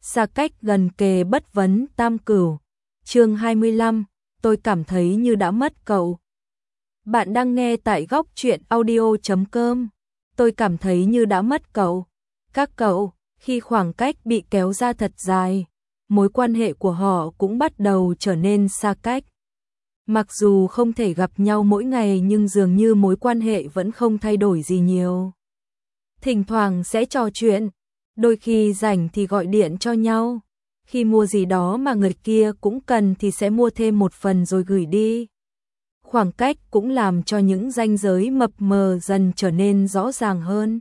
xa cách gần kề bất vấn tam cửu. Chương 25, tôi cảm thấy như đã mất cậu. Bạn đang nghe tại góc truyện audio.com. Tôi cảm thấy như đã mất cậu. Các cậu, khi khoảng cách bị kéo ra thật dài, mối quan hệ của họ cũng bắt đầu trở nên xa cách. Mặc dù không thể gặp nhau mỗi ngày nhưng dường như mối quan hệ vẫn không thay đổi gì nhiều. Thỉnh thoảng sẽ trò chuyện, đôi khi rảnh thì gọi điện cho nhau. Khi mua gì đó mà người kia cũng cần thì sẽ mua thêm một phần rồi gửi đi. Khoảng cách cũng làm cho những ranh giới mập mờ dần trở nên rõ ràng hơn.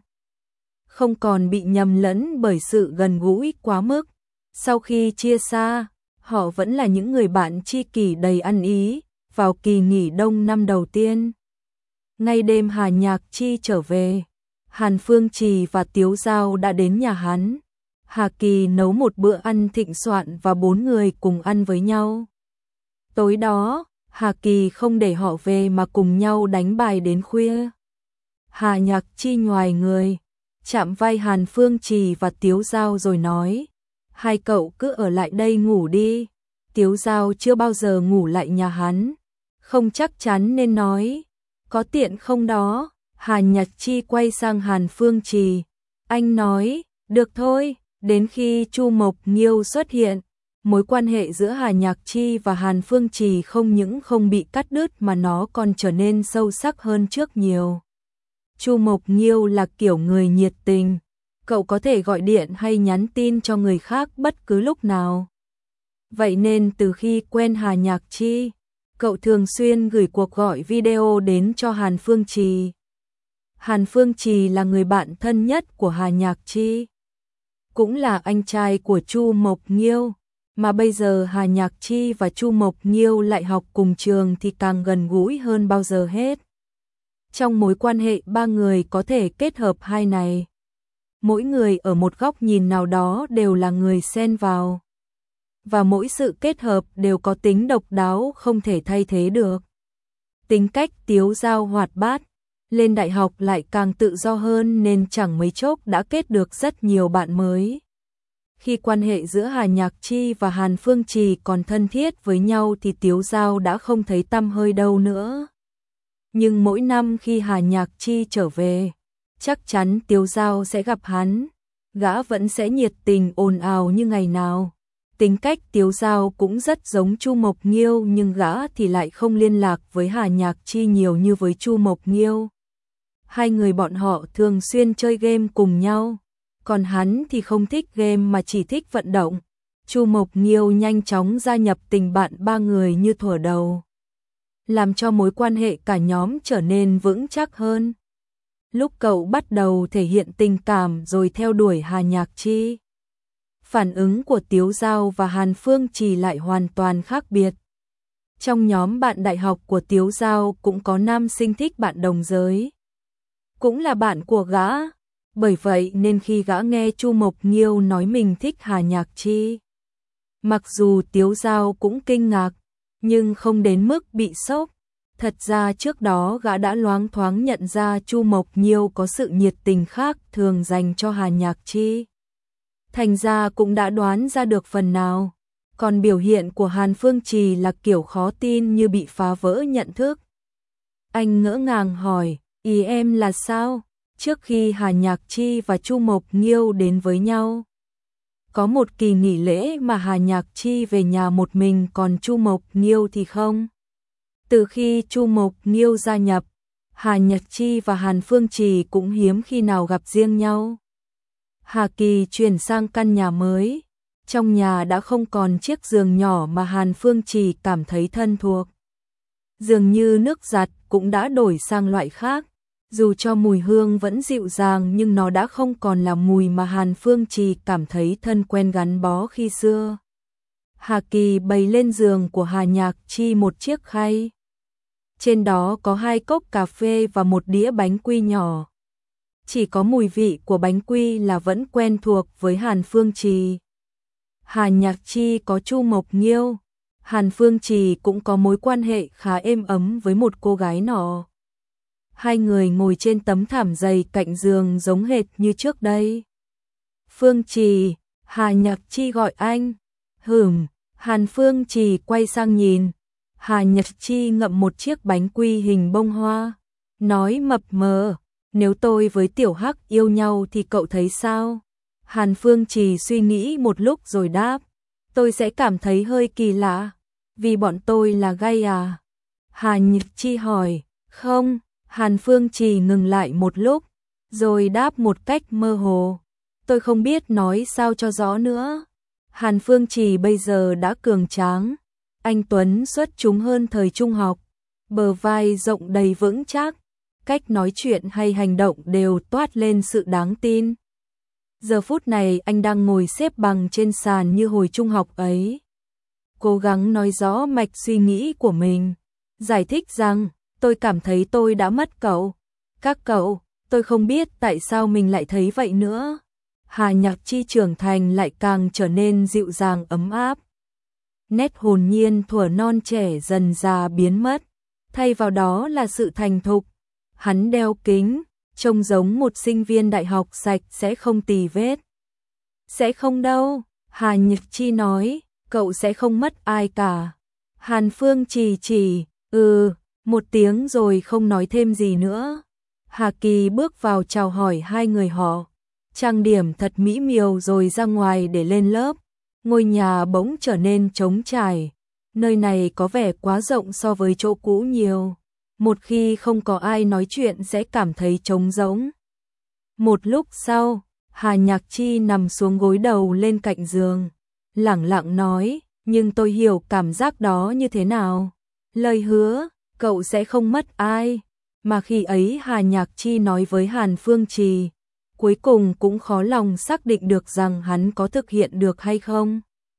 Không còn bị nhầm lẫn bởi sự gần gũi quá mức. Sau khi chia xa, họ vẫn là những người bạn tri kỷ đầy ăn ý. Vào kỳ nghỉ đông năm đầu tiên, ngay đêm Hà Nhạc Chi trở về, Hàn Phương Trì và Tiếu Giao đã đến nhà hắn. Hà Kỳ nấu một bữa ăn thịnh soạn và 4 người cùng ăn với nhau. Tối đó, Hà Kỳ không để họ về mà cùng nhau đánh bài đến khuya. Hà Nhạc Chi nhoài người, chạm vai Hàn Phương Trì và Tiếu Giao rồi nói: hai cậu cứ ở lại đây ngủ đi. Tiếu Giao chưa bao giờ ngủ lại nhà hắn, không chắc chắn nên nói: có tiện không đó? Hà Nhạc Chi quay sang Hàn Phương Trì, anh nói: được thôi. Đến khi Chu Mộc Nghiêu xuất hiện, mối quan hệ giữa Hà Nhạc Chi và Hàn Phương Trì không những không bị cắt đứt mà nó còn trở nên sâu sắc hơn trước nhiều. Chu Mộc Nghiêu là kiểu người nhiệt tình, cậu có thể gọi điện hay nhắn tin cho người khác bất cứ lúc nào. Vậy nên từ khi quen Hà Nhạc Chi, cậu thường xuyên gửi cuộc gọi video đến cho Hàn Phương Trì. Hàn Phương Trì là người bạn thân nhất của Hà Nhạc Chi, cũng là anh trai của Chu Mộc Nghiêu, mà bây giờ Hà Nhạc Chi và Chu Mộc Nghiêu lại học cùng trường thì càng gần gũi hơn bao giờ hết. Trong mối quan hệ ba người có thể kết hợp hai này, mỗi người ở một góc nhìn nào đó đều là người xen vào. Và mỗi sự kết hợp đều có tính độc đáo không thể thay thế được. Tính cách Tiếu Giao hoạt bát, lên đại học lại càng tự do hơn nên chẳng mấy chốc đã kết được rất nhiều bạn mới. Khi quan hệ giữa Hà Nhạc Chi và Hàn Phương Trì còn thân thiết với nhau thì Tiếu Giao đã không thấy tăm hơi đâu nữa. Nhưng mỗi năm khi Hà Nhạc Chi trở về, chắc chắn Tiếu Giao sẽ gặp hắn, gã vẫn sẽ nhiệt tình ồn ào như ngày nào. Tính cách Tiếu Giao cũng rất giống Chu Mộc Nghiêu nhưng gã thì lại không liên lạc với Hà Nhạc Chi nhiều như với Chu Mộc Nghiêu. Hai người bọn họ thường xuyên chơi game cùng nhau, còn hắn thì không thích game mà chỉ thích vận động. Chu Mộc Nghiêu nhanh chóng gia nhập tình bạn ba người như thuở đầu, làm cho mối quan hệ cả nhóm trở nên vững chắc hơn. Lúc cậu bắt đầu thể hiện tình cảm rồi theo đuổi Hà Nhạc Chi, phản ứng của Tiếu Giao và Hàn Phương Trì lại hoàn toàn khác biệt. Trong nhóm bạn đại học của Tiếu Giao cũng có nam sinh thích bạn đồng giới, cũng là bạn của gã. Bởi vậy nên khi gã nghe Chu Mộc Nghiêu nói mình thích Hà Nhạc Chi, mặc dù Tiếu Giao cũng kinh ngạc, nhưng không đến mức bị sốc. Thật ra trước đó gã đã loáng thoáng nhận ra Chu Mộc Nghiêu có sự nhiệt tình khác thường dành cho Hà Nhạc Chi, thành ra cũng đã đoán ra được phần nào. Còn biểu hiện của Hàn Phương Trì là kiểu khó tin như bị phá vỡ nhận thức. Anh ngỡ ngàng hỏi: ý em là sao? Trước khi Hà Nhạc Chi và Chu Mộc Nghiêu đến với nhau, có một kỳ nghỉ lễ mà Hà Nhạc Chi về nhà một mình còn Chu Mộc Nghiêu thì không. Từ khi Chu Mộc Nghiêu gia nhập, Hà Nhạc Chi và Hàn Phương Trì cũng hiếm khi nào gặp riêng nhau. Hà Kỳ chuyển sang căn nhà mới, trong nhà đã không còn chiếc giường nhỏ mà Hàn Phương Trì cảm thấy thân thuộc. Dường như nước giặt cũng đã đổi sang loại khác, dù cho mùi hương vẫn dịu dàng nhưng nó đã không còn là mùi mà Hàn Phương Trì cảm thấy thân quen gắn bó khi xưa. Hà Kỳ bày lên giường của Hà Nhạc Chi một chiếc khay. Trên đó có 2 cốc cà phê và một đĩa bánh quy nhỏ. Chỉ có mùi vị của bánh quy là vẫn quen thuộc với Hàn Phương Trì. Hà Nhạc Chi có Chu Mộc Nghiêu, Hàn Phương Trì cũng có mối quan hệ khá êm ấm với một cô gái nọ. Hai người ngồi trên tấm thảm dày cạnh giường giống hệt như trước đây. Phương Trì, Hà Nhạc Chi gọi anh. Hàn Phương Trì quay sang nhìn. Hà Nhạc Chi ngậm một chiếc bánh quy hình bông hoa, nói mập mờ, nếu tôi với Tiểu Hắc yêu nhau thì cậu thấy sao? Hàn Phương Trì suy nghĩ một lúc rồi đáp, tôi sẽ cảm thấy hơi kỳ lạ, vì bọn tôi là gay à? Hà Nhạc Chi hỏi, không, Hàn Phương Trì ngừng lại một lúc, rồi đáp một cách mơ hồ, tôi không biết nói sao cho rõ nữa. Hàn Phương Trì bây giờ đã cường tráng, anh tuấn xuất chúng hơn thời trung học, bờ vai rộng đầy vững chắc, cách nói chuyện hay hành động đều toát lên sự đáng tin. Giờ phút này anh đang ngồi xếp bằng trên sàn như hồi trung học ấy, cố gắng nói rõ mạch suy nghĩ của mình, giải thích rằng, tôi cảm thấy tôi đã mất cậu. Các cậu, tôi không biết tại sao mình lại thấy vậy nữa. Hà Nhạc Chi trưởng thành lại càng trở nên dịu dàng ấm áp. Nét hồn nhiên thuở non trẻ dần già biến mất, thay vào đó là sự thành thục. Hắn đeo kính, trông giống một sinh viên đại học sạch sẽ không tì vết. Sẽ không đâu, Hà Nhạc Chi nói, cậu sẽ không mất ai cả. Hàn Phương chỉ, một tiếng rồi không nói thêm gì nữa. Hà Kỳ bước vào chào hỏi hai người họ, trang điểm thật mỹ miều rồi ra ngoài để lên lớp. Ngôi nhà bỗng trở nên trống trải, nơi này có vẻ quá rộng so với chỗ cũ nhiều. Một khi không có ai nói chuyện sẽ cảm thấy trống rỗng. Một lúc sau, Hà Nhạc Chi nằm xuống gối đầu lên cạnh giường, lẳng lặng nói, nhưng tôi hiểu cảm giác đó như thế nào. Lời hứa, cậu sẽ không mất ai. Mà khi ấy Hà Nhạc Chi nói với Hàn Phương Trì, cuối cùng cũng khó lòng xác định được rằng hắn có thực hiện được hay không.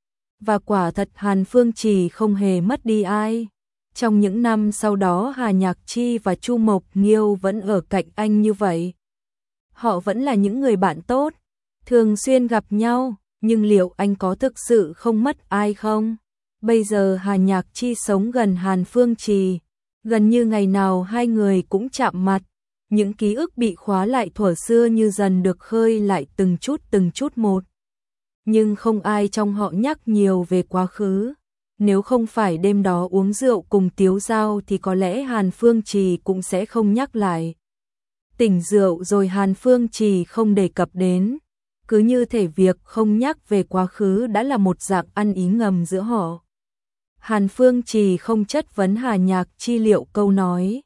Và quả thật Hàn Phương Trì không hề mất đi ai. Trong những năm sau đó Hà Nhạc Chi và Chu Mộc Nghiêu vẫn ở cạnh anh như vậy. Họ vẫn là những người bạn tốt, thường xuyên gặp nhau, nhưng liệu anh có thực sự không mất ai không? Bây giờ Hà Nhạc Chi sống gần Hàn Phương Trì, gần như ngày nào hai người cũng chạm mặt. Những ký ức bị khóa lại thuở xưa như dần được khơi lại từng chút một. Nhưng không ai trong họ nhắc nhiều về quá khứ. Nếu không phải đêm đó uống rượu cùng Tiếu Giao thì có lẽ Hàn Phương Trì cũng sẽ không nhắc lại. Tỉnh rượu rồi Hàn Phương Trì không đề cập đến. Cứ như thể việc không nhắc về quá khứ đã là một dạng ăn ý ngầm giữa họ. Hàn Phương Trì không chất vấn Hà Nhạc Chi liệu câu nói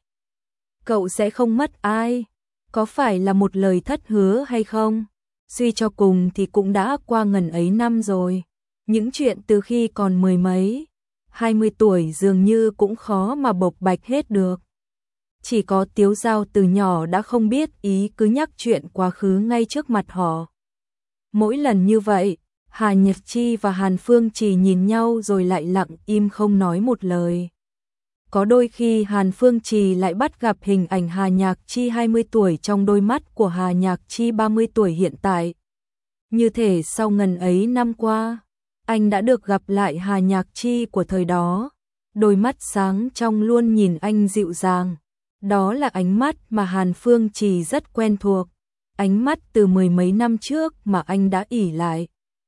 cậu sẽ không mất ai có phải là một lời thất hứa hay không? Suy cho cùng thì cũng đã qua ngần ấy năm rồi. Những chuyện từ khi còn mười mấy, 20 tuổi dường như cũng khó mà bộc bạch hết được. Chỉ có Tiếu Giao từ nhỏ đã không biết ý cứ nhắc chuyện quá khứ ngay trước mặt họ. Mỗi lần như vậy, Hà Nhạc Chi và Hàn Phương Trì nhìn nhau rồi lại lặng im không nói một lời. Có đôi khi Hàn Phương Trì lại bắt gặp hình ảnh Hà Nhạc Chi 20 tuổi trong đôi mắt của Hà Nhạc Chi 30 tuổi hiện tại. Như thể sau ngần ấy năm qua, anh đã được gặp lại Hà Nhạc Chi của thời đó. Đôi mắt sáng trong luôn nhìn anh dịu dàng. Đó là ánh mắt mà Hàn Phương Trì rất quen thuộc. Ánh mắt từ mười mấy năm trước mà anh đã ỷ lại.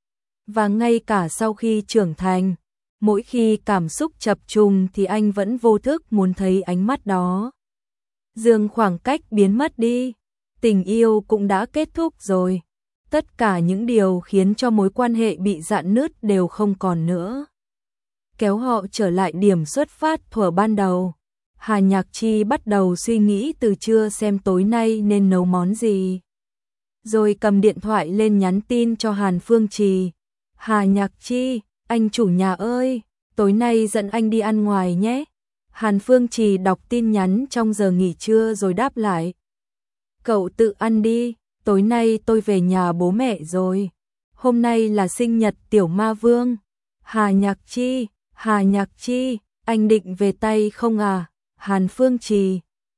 Và ngay cả sau khi trưởng thành, mỗi khi cảm xúc chập trùng thì anh vẫn vô thức muốn thấy ánh mắt đó. Dường khoảng cách biến mất đi, tình yêu cũng đã kết thúc rồi. Tất cả những điều khiến cho mối quan hệ bị rạn nứt đều không còn nữa. Kéo họ trở lại điểm xuất phát thuở ban đầu. Hà Nhạc Chi bắt đầu suy nghĩ từ trưa xem tối nay nên nấu món gì. Rồi cầm điện thoại lên nhắn tin cho Hàn Phương Trì. Hà Nhạc Chi, anh chủ nhà ơi, tối nay dẫn anh đi ăn ngoài nhé. Hàn Phương Trì đọc tin nhắn trong giờ nghỉ trưa rồi đáp lại. Cậu tự ăn đi, tối nay tôi về nhà bố mẹ rồi. Hôm nay là sinh nhật Tiểu Ma Vương. Hà Nhạc Chi, anh định về Tây không à? Hàn Phương Trì,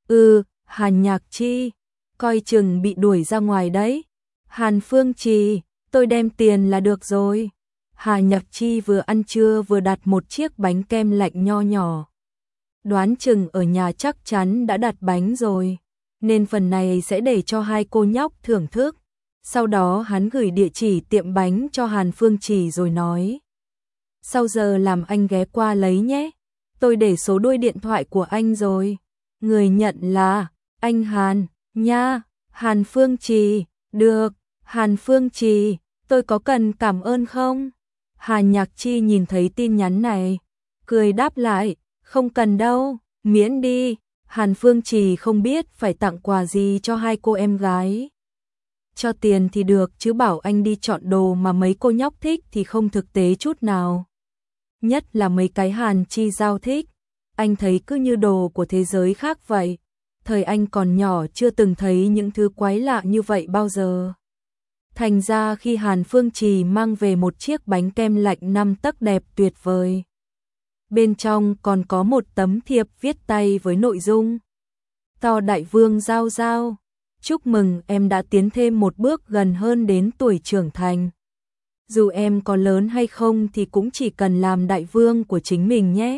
Hàn Nhạc Chi, coi chừng bị đuổi ra ngoài đấy. Hàn Phương Trì, tôi đem tiền là được rồi. Hà Nhạc Chi vừa ăn trưa vừa đặt một chiếc bánh kem lạnh nho nhỏ. Đoán chừng ở nhà chắc chắn đã đặt bánh rồi, nên phần này sẽ để cho hai cô nhóc thưởng thức. Sau đó hắn gửi địa chỉ tiệm bánh cho Hàn Phương Trì rồi nói. Sau giờ làm anh ghé qua lấy nhé. Tôi để số đuôi điện thoại của anh rồi. Người nhận là anh Hàn, nha. Hàn Phương Trì, được. Hàn Phương Trì, tôi có cần cảm ơn không? Hàn Nhạc Chi nhìn thấy tin nhắn này, cười đáp lại, không cần đâu, miễn đi. Hàn Phương Trì không biết phải tặng quà gì cho hai cô em gái. Cho tiền thì được chứ bảo anh đi chọn đồ mà mấy cô nhóc thích thì không thực tế chút nào. Nhất là mấy cái Hàn Chi Giao thích, anh thấy cứ như đồ của thế giới khác vậy. Thời anh còn nhỏ chưa từng thấy những thứ quái lạ như vậy bao giờ. Thành ra khi Hàn Phương Trì mang về một chiếc bánh kem lạnh 5 tấc đẹp tuyệt vời. Bên trong còn có một tấm thiệp viết tay với nội dung: To Đại Vương Giao Giao, chúc mừng em đã tiến thêm một bước gần hơn đến tuổi trưởng thành. Dù em có lớn hay không thì cũng chỉ cần làm đại vương của chính mình nhé.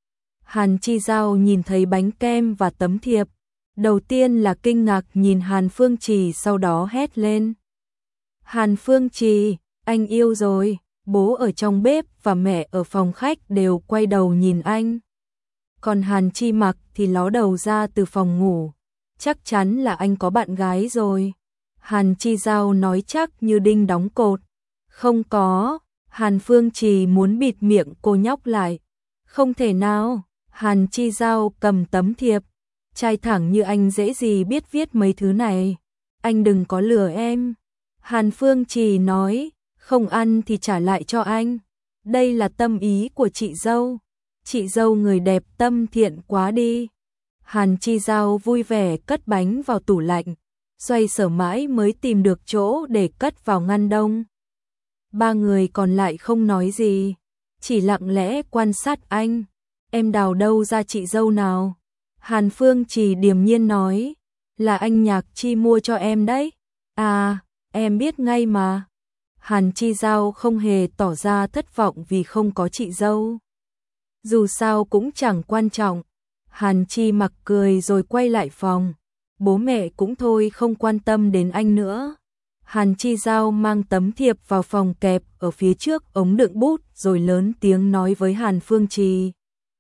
Hàn Chi Giao nhìn thấy bánh kem và tấm thiệp, đầu tiên là kinh ngạc nhìn Hàn Phương Trì, sau đó hét lên. Hàn Phương Trì, anh yêu rồi. Bố ở trong bếp và mẹ ở phòng khách đều quay đầu nhìn anh. Còn Hàn Chi Mặc thì ló đầu ra từ phòng ngủ. Chắc chắn là anh có bạn gái rồi. Hàn Chi Giao nói chắc như đinh đóng cột. Không có. Hàn Phương Trì muốn bịt miệng cô nhóc lại. Không thể nào. Hàn Chi Giao cầm tấm thiệp. Trai thẳng như anh dễ gì biết viết mấy thứ này. Anh đừng có lừa em. Hàn Phương Trì nói. Không ăn thì trả lại cho anh. Đây là tâm ý của chị dâu. Chị dâu người đẹp tâm thiện quá đi. Hàn Chi Giao vui vẻ cất bánh vào tủ lạnh, xoay sở mãi mới tìm được chỗ để cất vào ngăn đông. Ba người còn lại không nói gì, chỉ lặng lẽ quan sát anh. Em đào đâu ra chị dâu nào? Hàn Phương Trì điềm nhiên nói. Là anh Nhạc Chi mua cho em đấy. À, em biết ngay mà. Hàn Chi Giao không hề tỏ ra thất vọng vì không có chị dâu. Dù sao cũng chẳng quan trọng. Hàn Chi Mặc cười rồi quay lại phòng. Bố mẹ cũng thôi không quan tâm đến anh nữa. Hàn Chi Giao mang tấm thiệp vào phòng kẹp ở phía trước ống đựng bút rồi lớn tiếng nói với Hàn Phương Trì.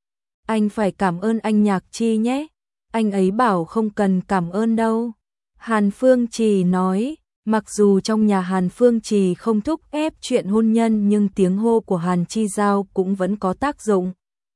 Anh phải cảm ơn anh Nhạc Chi nhé. Anh ấy bảo không cần cảm ơn đâu. Hàn Phương Trì nói. Mặc dù trong nhà Hàn Phương Trì không thúc ép chuyện hôn nhân nhưng tiếng hô của Hàn Chi Giao cũng vẫn có tác dụng.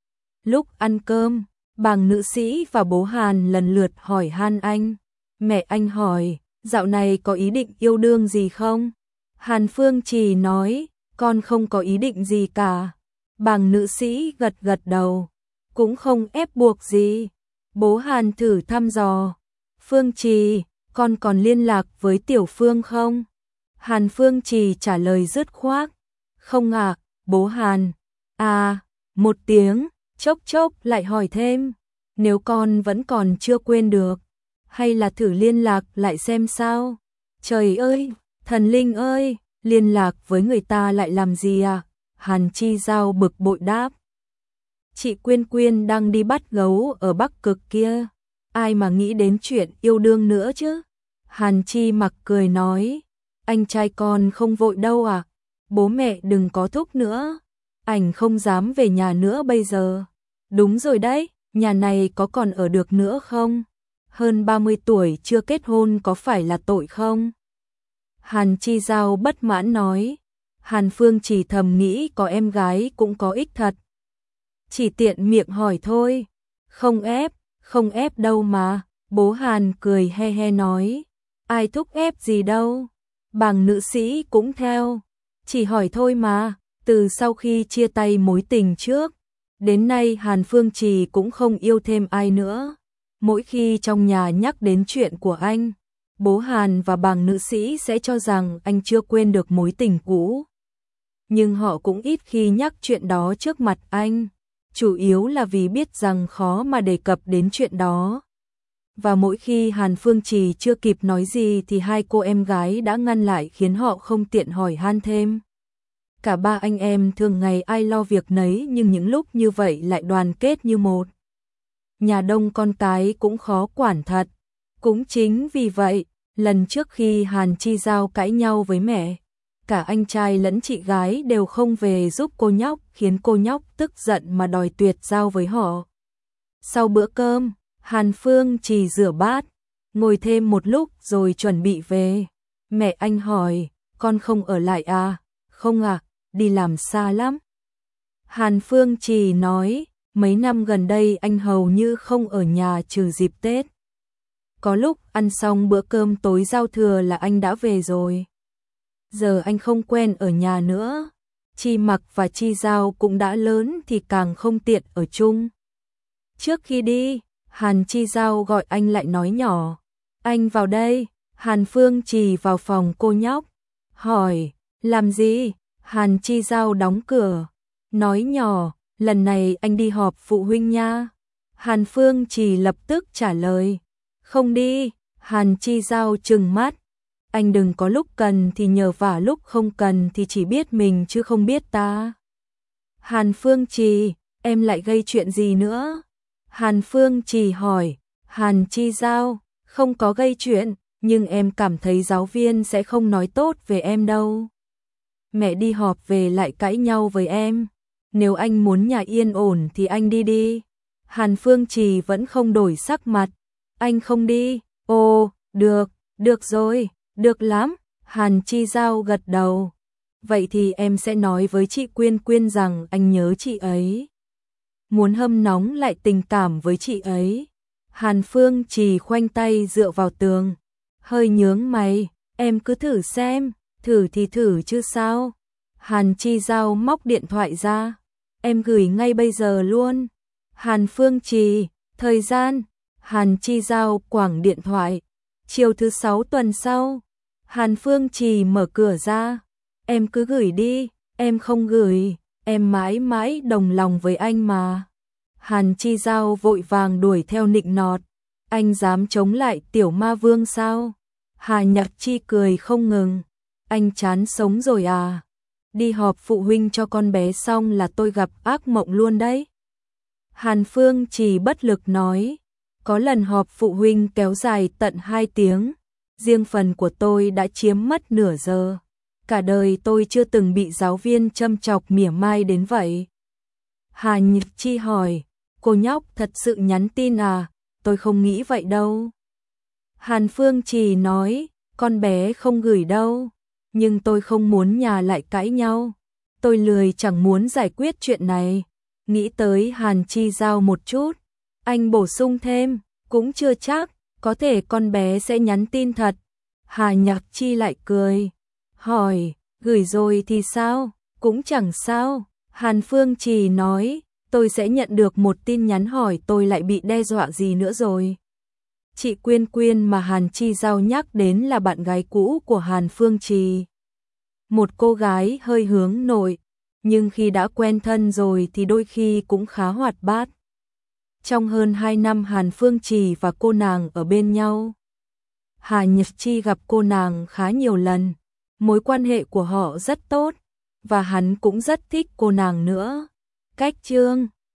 Lúc ăn cơm, Bàng nữ sĩ và bố Hàn lần lượt hỏi han anh. Mẹ anh hỏi, dạo này có ý định yêu đương gì không? Hàn Phương Trì nói, con không có ý định gì cả. Bàng nữ sĩ gật gật đầu, cũng không ép buộc gì. Bố Hàn thử thăm dò. Phương Trì, con còn liên lạc với Tiểu Phương không? Hàn Phương Trì trả lời dứt khoát. Không ạ, bố Hàn. À, một tiếng, chốc chốc lại hỏi thêm. Nếu con vẫn còn chưa quên được, hay là thử liên lạc lại xem sao? Trời ơi, thần linh ơi, liên lạc với người ta lại làm gì à? Hàn Chi Giao bực bội đáp. Chị Quyên Quyên đang đi bắt gấu ở Bắc Cực kia. Ai mà nghĩ đến chuyện yêu đương nữa chứ? Hàn Chi Mặc cười nói. Anh trai con không vội đâu à? Bố mẹ đừng có thúc nữa. Ảnh không dám về nhà nữa bây giờ. Đúng rồi đấy, nhà này có còn ở được nữa không? Hơn 30 tuổi chưa kết hôn có phải là tội không? Hàn Chi Giao bất mãn nói. Hàn Phương chỉ thầm nghĩ có em gái cũng có ích thật. Chỉ tiện miệng hỏi thôi. Không ép đâu mà. Bố Hàn cười he he nói. Ai thúc ép gì đâu. Bàng nữ sĩ cũng theo. Chỉ hỏi thôi mà. Từ sau khi chia tay mối tình trước, đến nay Hàn Phương Trì cũng không yêu thêm ai nữa. Mỗi khi trong nhà nhắc đến chuyện của anh, bố Hàn và bàng nữ sĩ sẽ cho rằng anh chưa quên được mối tình cũ. Nhưng họ cũng ít khi nhắc chuyện đó trước mặt anh, chủ yếu là vì biết rằng khó mà đề cập đến chuyện đó. Và mỗi khi Hàn Phương Trì chưa kịp nói gì thì hai cô em gái đã ngăn lại khiến họ không tiện hỏi han thêm. Cả ba anh em thường ngày ai lo việc nấy nhưng những lúc như vậy lại đoàn kết như một. Nhà đông con cái cũng khó quản thật. Cũng chính vì vậy, Lần trước khi Hàn Chi Giao cãi nhau với mẹ, cả anh trai lẫn chị gái đều không về giúp cô nhóc, khiến cô nhóc tức giận mà đòi tuyệt giao với họ. Sau bữa cơm, Hàn Phương Trì rửa bát, ngồi thêm một lúc rồi chuẩn bị về. Mẹ anh hỏi, con không ở lại à? Không à, đi làm xa lắm. Hàn Phương Trì nói, mấy năm gần đây anh hầu như không ở nhà trừ dịp Tết. Có lúc ăn xong bữa cơm tối giao thừa là anh đã về rồi. Giờ anh không quen ở nhà nữa. Chi Mặc và Chi Giao cũng đã lớn thì càng không tiện ở chung. Trước khi đi, Hàn Chi Giao gọi anh lại nói nhỏ. Anh vào đây. Hàn Phương Trì vào phòng cô nhóc. Hỏi, làm gì? Hàn Chi Giao đóng cửa. Nói nhỏ, lần này anh đi họp phụ huynh nha. Hàn Phương Trì lập tức trả lời. Không đi. Hàn Chi Giao trừng mắt. Anh đừng có lúc cần thì nhờ vả, lúc không cần thì chỉ biết mình chứ không biết ta. Hàn Phương Trì, em lại gây chuyện gì nữa? Hàn Phương Trì hỏi. Hàn Chi Giao, không có gây chuyện, nhưng em cảm thấy giáo viên sẽ không nói tốt về em đâu. Mẹ đi họp về lại cãi nhau với em. Nếu anh muốn nhà yên ổn thì anh đi đi. Hàn Phương Trì vẫn không đổi sắc mặt. Anh không đi. Ồ, được rồi, được lắm. Hàn Chi Giao gật đầu. Vậy thì em sẽ nói với chị Quyên Quyên rằng anh nhớ chị ấy. Muốn hâm nóng lại tình cảm với chị ấy. Hàn Phương Trì khoanh tay dựa vào tường. Hơi nhướng mày, em cứ thử xem, thử thì thử chứ sao. Hàn Chi Giao móc điện thoại ra. Em gửi ngay bây giờ luôn. Hàn Phương Trì, thời gian. Hàn Chi Giao quẳng điện thoại. Chiều thứ 6 tuần sau. Hàn Phương Trì mở cửa ra. Em cứ gửi đi, em không gửi, em mãi mãi đồng lòng với anh mà. Hàn Chi Giao vội vàng đuổi theo nịnh nọt. Anh dám chống lại tiểu ma vương sao? Hà Nhạc Chi cười không ngừng. Anh chán sống rồi à? Đi họp phụ huynh cho con bé xong là tôi gặp ác mộng luôn đấy. Hàn Phương Trì bất lực nói. Có lần họp phụ huynh kéo dài tận 2 tiếng. Riêng phần của tôi đã chiếm mất nửa giờ. Cả đời tôi chưa từng bị giáo viên châm chọc mỉa mai đến vậy. Hà Nhật Chi hỏi, cô nhóc thật sự nhắn tin à? Tôi không nghĩ vậy đâu. Hàn Phương Trì nói, con bé không gửi đâu. Nhưng tôi không muốn nhà lại cãi nhau. Tôi lười chẳng muốn giải quyết chuyện này. Nghĩ tới Hàn Chi Giao một chút. Anh bổ sung thêm, cũng chưa chắc, có thể con bé sẽ nhắn tin thật. Hà Nhạc Chi lại cười. Hỏi, gửi rồi thì sao? Cũng chẳng sao. Hàn Phương Trì nói, tôi sẽ nhận được một tin nhắn hỏi tôi lại bị đe dọa gì nữa rồi. Chị Quyên Quyên mà Hàn Chi Giao nhắc đến là bạn gái cũ của Hàn Phương Trì. Một cô gái hơi hướng nội, nhưng khi đã quen thân rồi thì đôi khi cũng khá hoạt bát. Trong hơn 2 năm Hàn Phương Trì và cô nàng ở bên nhau, Hà Nhật Chi gặp cô nàng khá nhiều lần. Mối quan hệ của họ rất tốt, và hắn cũng rất thích cô nàng nữa. Cách chương